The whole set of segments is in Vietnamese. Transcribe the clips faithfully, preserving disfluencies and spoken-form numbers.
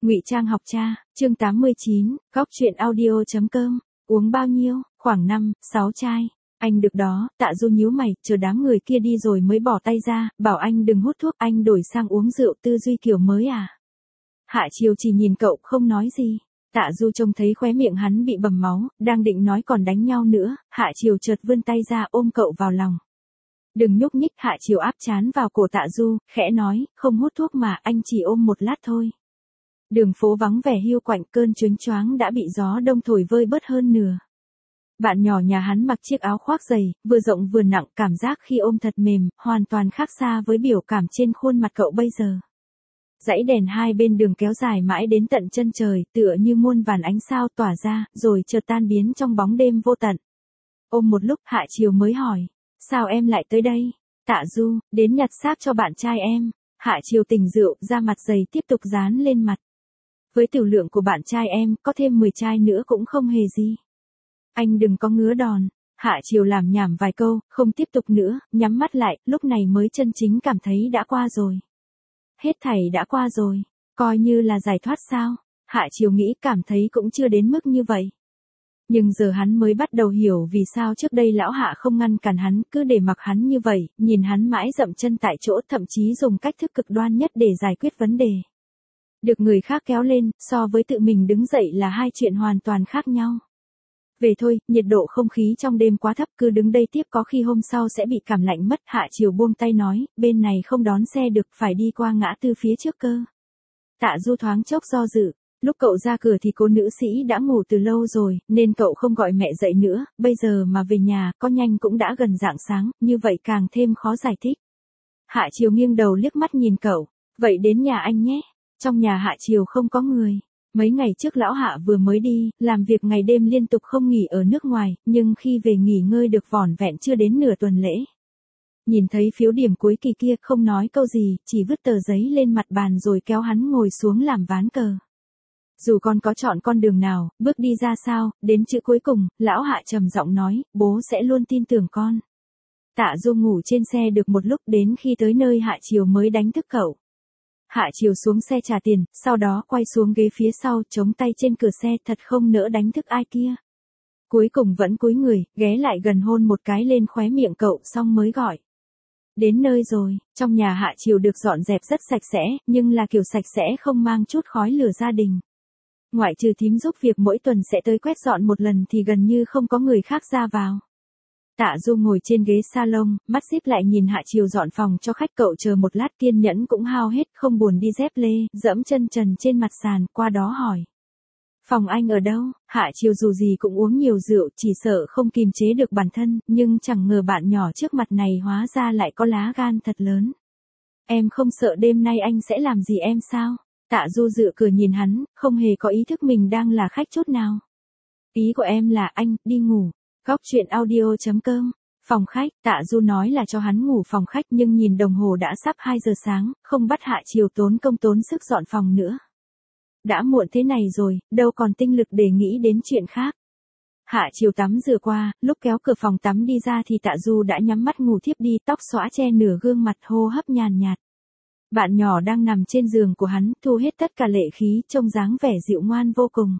Ngụy Trang học cha, chương tám mươi chín, góc truyện audio chấm com, uống bao nhiêu, khoảng năm, sáu chai. Anh được đó, Tạ Du nhíu mày, chờ đám người kia đi rồi mới bỏ tay ra, bảo anh đừng hút thuốc, anh đổi sang uống rượu tư duy kiểu mới à. Hạ Chiều chỉ nhìn cậu không nói gì. Tạ Du trông thấy khóe miệng hắn bị bầm máu, đang định nói còn đánh nhau nữa, Hạ Chiều chợt vươn tay ra ôm cậu vào lòng. Đừng nhúc nhích, Hạ Chiều áp trán vào cổ Tạ Du, khẽ nói, không hút thuốc mà, anh chỉ ôm một lát thôi. Đường phố vắng vẻ hiu quạnh, cơn chớnh choáng đã bị gió đông thổi vơi bớt hơn nửa. Bạn nhỏ nhà hắn mặc chiếc áo khoác dày, vừa rộng vừa nặng, cảm giác khi ôm thật mềm, hoàn toàn khác xa với biểu cảm trên khuôn mặt cậu bây giờ. Dãy đèn hai bên đường kéo dài mãi đến tận chân trời, tựa như muôn vàn ánh sao tỏa ra, rồi chợt tan biến trong bóng đêm vô tận. Ôm một lúc, Hạ Chiều mới hỏi, sao em lại tới đây? Tạ Du, đến nhặt xác cho bạn trai em. Hạ Chiều tỉnh rượu, da mặt dày tiếp tục dán lên mặt. Với tiểu lượng của bạn trai em, có thêm mười chai nữa cũng không hề gì. Anh đừng có ngứa đòn. Hạ Chiều làm nhảm vài câu, không tiếp tục nữa, nhắm mắt lại, lúc này mới chân chính cảm thấy đã qua rồi. Hết thảy đã qua rồi, coi như là giải thoát sao? Hạ Chiều nghĩ cảm thấy cũng chưa đến mức như vậy. Nhưng giờ hắn mới bắt đầu hiểu vì sao trước đây lão Hạ không ngăn cản hắn, cứ để mặc hắn như vậy, nhìn hắn mãi dậm chân tại chỗ, thậm chí dùng cách thức cực đoan nhất để giải quyết vấn đề. Được người khác kéo lên, so với tự mình đứng dậy là hai chuyện hoàn toàn khác nhau. Về thôi, nhiệt độ không khí trong đêm quá thấp, cứ đứng đây tiếp có khi hôm sau sẽ bị cảm lạnh mất. Hạ Chiều buông tay nói, bên này không đón xe được, phải đi qua ngã tư phía trước cơ. Tạ Du thoáng chốc do dự, lúc cậu ra cửa thì cô nữ sĩ đã ngủ từ lâu rồi, nên cậu không gọi mẹ dậy nữa, bây giờ mà về nhà, có nhanh cũng đã gần rạng sáng, như vậy càng thêm khó giải thích. Hạ Chiều nghiêng đầu liếc mắt nhìn cậu, vậy đến nhà anh nhé. Trong nhà Hạ Chiều không có người. Mấy ngày trước lão Hạ vừa mới đi, làm việc ngày đêm liên tục không nghỉ ở nước ngoài, nhưng khi về nghỉ ngơi được vỏn vẹn chưa đến nửa tuần lễ. Nhìn thấy phiếu điểm cuối kỳ kia, không nói câu gì, chỉ vứt tờ giấy lên mặt bàn rồi kéo hắn ngồi xuống làm ván cờ. Dù con có chọn con đường nào, bước đi ra sao, đến chữ cuối cùng, lão Hạ trầm giọng nói, bố sẽ luôn tin tưởng con. Tạ Du ngủ trên xe được một lúc, đến khi tới nơi Hạ Chiều mới đánh thức cậu. Hạ Chiều xuống xe trả tiền, sau đó quay xuống ghế phía sau, chống tay trên cửa xe, thật không nỡ đánh thức ai kia. Cuối cùng vẫn cúi người, ghé lại gần hôn một cái lên khóe miệng cậu, xong mới gọi. Đến nơi rồi, trong nhà Hạ Chiều được dọn dẹp rất sạch sẽ, nhưng là kiểu sạch sẽ không mang chút khói lửa gia đình. Ngoại trừ thím giúp việc mỗi tuần sẽ tới quét dọn một lần thì gần như không có người khác ra vào. Tạ Du ngồi trên ghế salon, mắt díp lại nhìn Hạ Chiều dọn phòng cho khách, cậu chờ một lát, kiên nhẫn cũng hao hết, không buồn đi dép lê, dẫm chân trần trên mặt sàn, qua đó hỏi. Phòng anh ở đâu? Hạ Chiều dù gì cũng uống nhiều rượu, chỉ sợ không kiềm chế được bản thân, nhưng chẳng ngờ bạn nhỏ trước mặt này hóa ra lại có lá gan thật lớn. Em không sợ đêm nay anh sẽ làm gì em sao? Tạ Du dựa cửa nhìn hắn, không hề có ý thức mình đang là khách chút nào. Ý của em là anh, đi ngủ. Góc truyện audio chấm com, phòng khách, Tạ Du nói là cho hắn ngủ phòng khách nhưng nhìn đồng hồ đã sắp hai giờ sáng, không bắt Hạ Chiều tốn công tốn sức dọn phòng nữa. Đã muộn thế này rồi, đâu còn tinh lực để nghĩ đến chuyện khác. Hạ Chiều tắm rửa qua, lúc kéo cửa phòng tắm đi ra thì Tạ Du đã nhắm mắt ngủ thiếp đi, tóc xõa che nửa gương mặt, hô hấp nhàn nhạt. Bạn nhỏ đang nằm trên giường của hắn, thu hết tất cả lệ khí, trông dáng vẻ dịu ngoan vô cùng.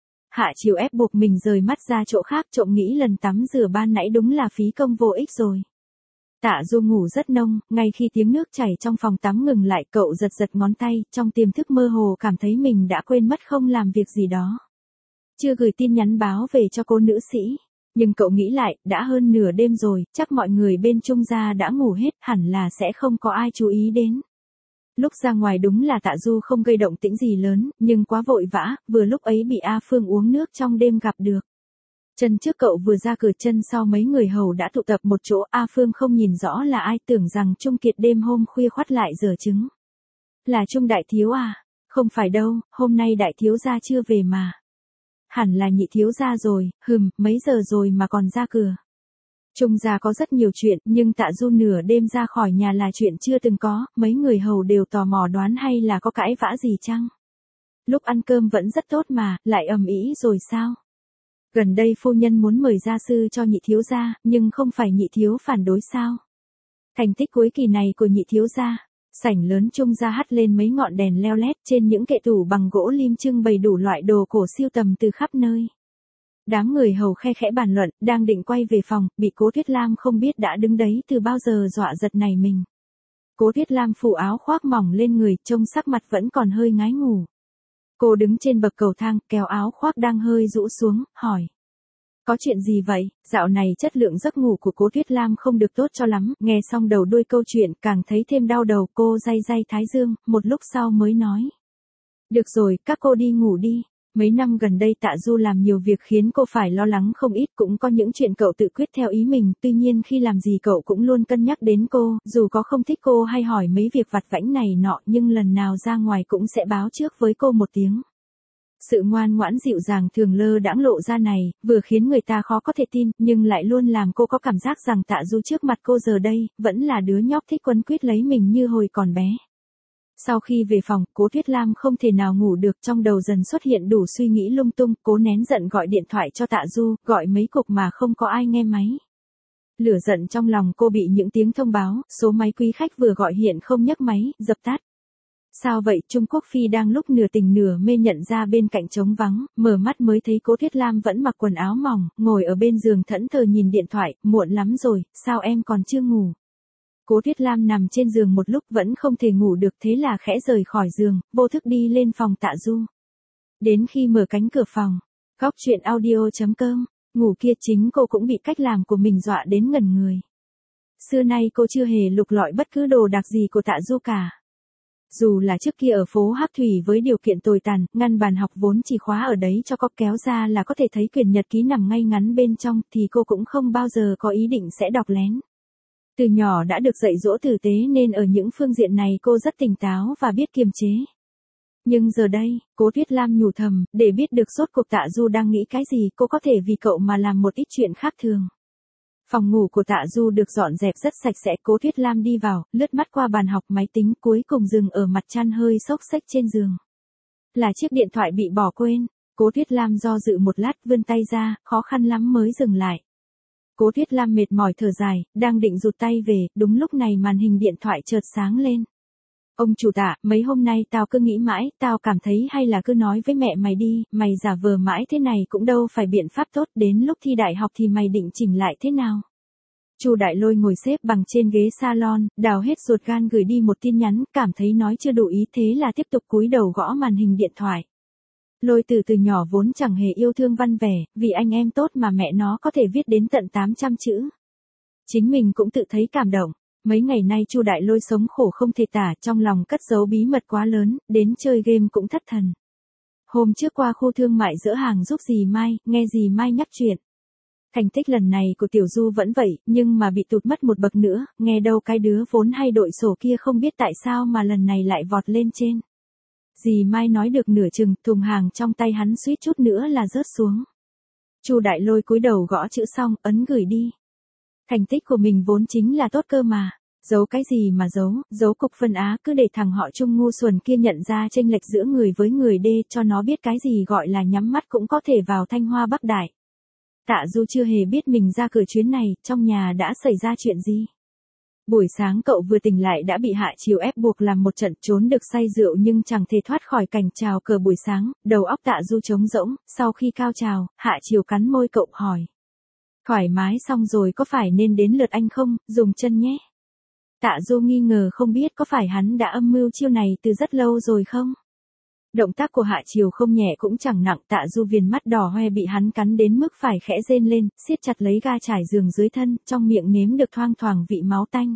Hạ Chiều ép buộc mình rời mắt ra chỗ khác, trộm nghĩ lần tắm rửa ban nãy đúng là phí công vô ích rồi. Tạ Du ngủ rất nông, ngay khi tiếng nước chảy trong phòng tắm ngừng lại, cậu giật giật ngón tay, trong tiềm thức mơ hồ cảm thấy mình đã quên mất không làm việc gì đó. Chưa gửi tin nhắn báo về cho cô nữ sĩ, nhưng cậu nghĩ lại, đã hơn nửa đêm rồi, chắc mọi người bên Trung gia đã ngủ hết, hẳn là sẽ không có ai chú ý đến. Lúc ra ngoài đúng là Tạ Du không gây động tĩnh gì lớn, nhưng quá vội vã, vừa lúc ấy bị A Phương uống nước trong đêm gặp được. Chân trước cậu vừa ra cửa, chân sau mấy người hầu đã tụ tập một chỗ, A Phương không nhìn rõ là ai, tưởng rằng Trung Kiệt đêm hôm khuya khoắt lại giở trứng. Là Trung đại thiếu à? Không phải đâu, hôm nay đại thiếu gia chưa về mà. Hẳn là nhị thiếu gia rồi, hừm, mấy giờ rồi mà còn ra cửa. Trung gia có rất nhiều chuyện, nhưng Tạ Du nửa đêm ra khỏi nhà là chuyện chưa từng có, mấy người hầu đều tò mò đoán hay là có cãi vã gì chăng? Lúc ăn cơm vẫn rất tốt mà, lại ầm ĩ rồi sao? Gần đây phu nhân muốn mời gia sư cho nhị thiếu gia, nhưng không phải nhị thiếu phản đối sao? Thành tích cuối kỳ này của nhị thiếu gia, Sảnh lớn trung ra hắt lên mấy ngọn đèn leo lét, trên những kệ tủ bằng gỗ lim trưng bày đủ loại đồ cổ sưu tầm từ khắp nơi. Đám người hầu khe khẽ bàn luận, đang định quay về phòng, bị Cố Tuyết Lam không biết đã đứng đấy từ bao giờ dọa giật nảy mình. Cố Tuyết Lam phủ áo khoác mỏng lên người, trông sắc mặt vẫn còn hơi ngái ngủ. Cô đứng trên bậc cầu thang, kéo áo khoác đang hơi rũ xuống, hỏi. Có chuyện gì vậy? Dạo này chất lượng giấc ngủ của Cố Tuyết Lam không được tốt cho lắm, nghe xong đầu đuôi câu chuyện càng thấy thêm đau đầu, cô day day thái dương, một lúc sau mới nói. Được rồi, các cô đi ngủ đi. Mấy năm gần đây Tạ Du làm nhiều việc khiến cô phải lo lắng không ít, cũng có những chuyện cậu tự quyết theo ý mình, tuy nhiên khi làm gì cậu cũng luôn cân nhắc đến cô, dù có không thích cô hay hỏi mấy việc vặt vãnh này nọ nhưng lần nào ra ngoài cũng sẽ báo trước với cô một tiếng. Sự ngoan ngoãn dịu dàng thường lơ đãng lộ ra này, vừa khiến người ta khó có thể tin, nhưng lại luôn làm cô có cảm giác rằng Tạ Du trước mặt cô giờ đây, vẫn là đứa nhóc thích quấn quýt lấy mình như hồi còn bé. Sau khi về phòng, Cố Tuyết Lam không thể nào ngủ được, trong đầu dần xuất hiện đủ suy nghĩ lung tung, cố nén giận gọi điện thoại cho Tạ Du, gọi mấy cuộc mà không có ai nghe máy. Lửa giận trong lòng cô bị những tiếng thông báo, số máy quý khách vừa gọi hiện không nhấc máy, dập tắt. Sao vậy? Trung Quốc Phi đang lúc nửa tỉnh nửa mê nhận ra bên cạnh trống vắng, mở mắt mới thấy Cố Tuyết Lam vẫn mặc quần áo mỏng, ngồi ở bên giường thẫn thờ nhìn điện thoại, muộn lắm rồi, sao em còn chưa ngủ? Cố Tuyết Lam nằm trên giường một lúc vẫn không thể ngủ được, thế là khẽ rời khỏi giường, vô thức đi lên phòng Tạ Du. Đến khi mở cánh cửa phòng, góc chuyện audio chấm com, ngủ kia chính cô cũng bị cách làm của mình dọa đến ngẩn người. Xưa nay cô chưa hề lục lọi bất cứ đồ đạc gì của Tạ Du cả. Dù là trước kia ở phố Hắc Thủy với điều kiện tồi tàn, ngăn bàn học vốn chỉ khóa ở đấy cho có kéo ra là có thể thấy quyển nhật ký nằm ngay ngắn bên trong, thì cô cũng không bao giờ có ý định sẽ đọc lén. Từ nhỏ đã được dạy dỗ tử tế nên ở những phương diện này cô rất tỉnh táo và biết kiềm chế. Nhưng giờ đây, Cố Tuyết Lam nhủ thầm, để biết được rốt cuộc Tạ Du đang nghĩ cái gì, cô có thể vì cậu mà làm một ít chuyện khác thường. Phòng ngủ của Tạ Du được dọn dẹp rất sạch sẽ, Cố Tuyết Lam đi vào, lướt mắt qua bàn học máy tính, cuối cùng dừng ở mặt chăn hơi xốc xếch trên giường. Là chiếc điện thoại bị bỏ quên. Cố Tuyết Lam do dự một lát, vươn tay ra, khó khăn lắm mới dừng lại. Cố Tuyết Lam mệt mỏi thở dài, đang định rụt tay về, đúng lúc này màn hình điện thoại chợt sáng lên. Ông chủ Tạ, mấy hôm nay tao cứ nghĩ mãi, tao cảm thấy hay là cứ nói với mẹ mày đi, mày giả vờ mãi thế này cũng đâu phải biện pháp tốt, đến lúc thi đại học thì mày định chỉnh lại thế nào? Chu Đại Lôi ngồi xếp bằng trên ghế salon, đào hết ruột gan gửi đi một tin nhắn, cảm thấy nói chưa đủ ý thế là tiếp tục cúi đầu gõ màn hình điện thoại. Lôi từ từ nhỏ vốn chẳng hề yêu thương văn vẻ, vì anh em tốt mà mẹ nó có thể viết đến tận tám trăm chữ. Chính mình cũng tự thấy cảm động. Mấy ngày nay Chu Đại Lôi sống khổ không thể tả, trong lòng cất giấu bí mật quá lớn, đến chơi game cũng thất thần. Hôm trước qua khu thương mại dỡ hàng giúp dì Mai, nghe dì Mai nhắc chuyện. Thành tích lần này của Tiểu Du vẫn vậy, nhưng mà bị tụt mất một bậc nữa, nghe đâu cái đứa vốn hay đội sổ kia không biết tại sao mà lần này lại vọt lên trên. Dì Mai nói được nửa chừng, thùng hàng trong tay hắn suýt chút nữa là rớt xuống. Chu Đại Lôi cúi đầu gõ chữ xong, ấn gửi đi. Thành tích của mình vốn chính là tốt cơ mà. Giấu cái gì mà giấu, giấu cục phân Á, cứ để thằng họ Trung ngu xuẩn kia nhận ra chênh lệch giữa người với người đê, cho nó biết cái gì gọi là nhắm mắt cũng có thể vào Thanh Hoa Bắc Đại. Tạ Du chưa hề biết mình ra cửa chuyến này, trong nhà đã xảy ra chuyện gì. Buổi sáng cậu vừa tỉnh lại đã bị Hạ Chiều ép buộc làm một trận, trốn được say rượu nhưng chẳng thể thoát khỏi cảnh chào cờ buổi sáng, đầu óc Tạ Du trống rỗng, sau khi cao trào, Hạ Chiều cắn môi cậu hỏi. Thoải mái xong rồi có phải nên đến lượt anh không, dùng chân nhé. Tạ Du nghi ngờ không biết có phải hắn đã âm mưu chiêu này từ rất lâu rồi không? Động tác của Hạ Chiều không nhẹ cũng chẳng nặng, Tạ Du viền mắt đỏ hoe bị hắn cắn đến mức phải khẽ rên lên, siết chặt lấy ga trải giường dưới thân, trong miệng nếm được thoang thoảng vị máu tanh.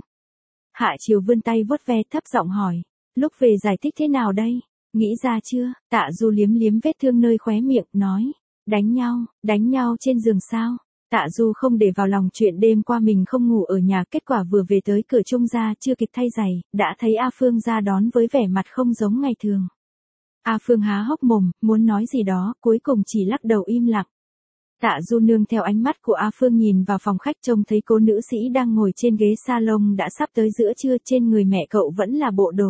Hạ Chiều vươn tay vuốt ve thấp giọng hỏi, lúc về giải thích thế nào đây? Nghĩ ra chưa? Tạ Du liếm liếm vết thương nơi khóe miệng, nói, đánh nhau, đánh nhau trên giường sao? Tạ Du không để vào lòng chuyện đêm qua mình không ngủ ở nhà, kết quả vừa về tới cửa Trung gia chưa kịp thay giày, đã thấy A Phương ra đón với vẻ mặt không giống ngày thường. A Phương há hốc mồm, muốn nói gì đó, cuối cùng chỉ lắc đầu im lặng. Tạ Du nương theo ánh mắt của A Phương nhìn vào phòng khách, trông thấy cô nữ sĩ đang ngồi trên ghế salon đã sắp tới giữa trưa, trên người mẹ cậu vẫn là bộ đồ.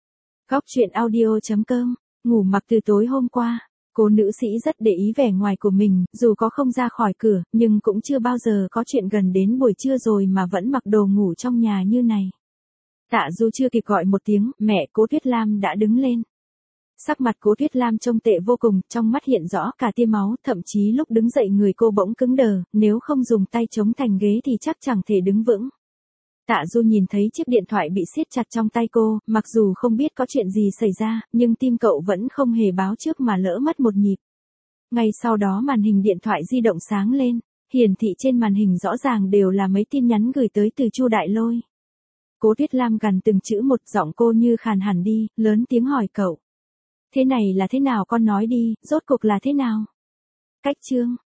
Góc chuyện audio chấm com, ngủ mặc từ tối hôm qua. Cô nữ sĩ rất để ý vẻ ngoài của mình, dù có không ra khỏi cửa, nhưng cũng chưa bao giờ có chuyện gần đến buổi trưa rồi mà vẫn mặc đồ ngủ trong nhà như này. Tạ Du chưa kịp gọi một tiếng, mẹ Cố Tuyết Lam đã đứng lên. Sắc mặt Cố Tuyết Lam trông tệ vô cùng, trong mắt hiện rõ cả tia máu, thậm chí lúc đứng dậy người cô bỗng cứng đờ, nếu không dùng tay chống thành ghế thì chắc chẳng thể đứng vững. Tạ Du nhìn thấy chiếc điện thoại bị siết chặt trong tay cô, mặc dù không biết có chuyện gì xảy ra, nhưng tim cậu vẫn không hề báo trước mà lỡ mất một nhịp. Ngay sau đó màn hình điện thoại di động sáng lên, hiển thị trên màn hình rõ ràng đều là mấy tin nhắn gửi tới từ Chu Đại Lôi. Cố Tuyết Lam gằn từng chữ một, giọng cô như khàn hẳn đi, lớn tiếng hỏi cậu. Thế này là thế nào, con nói đi, rốt cuộc là thế nào? Cách chương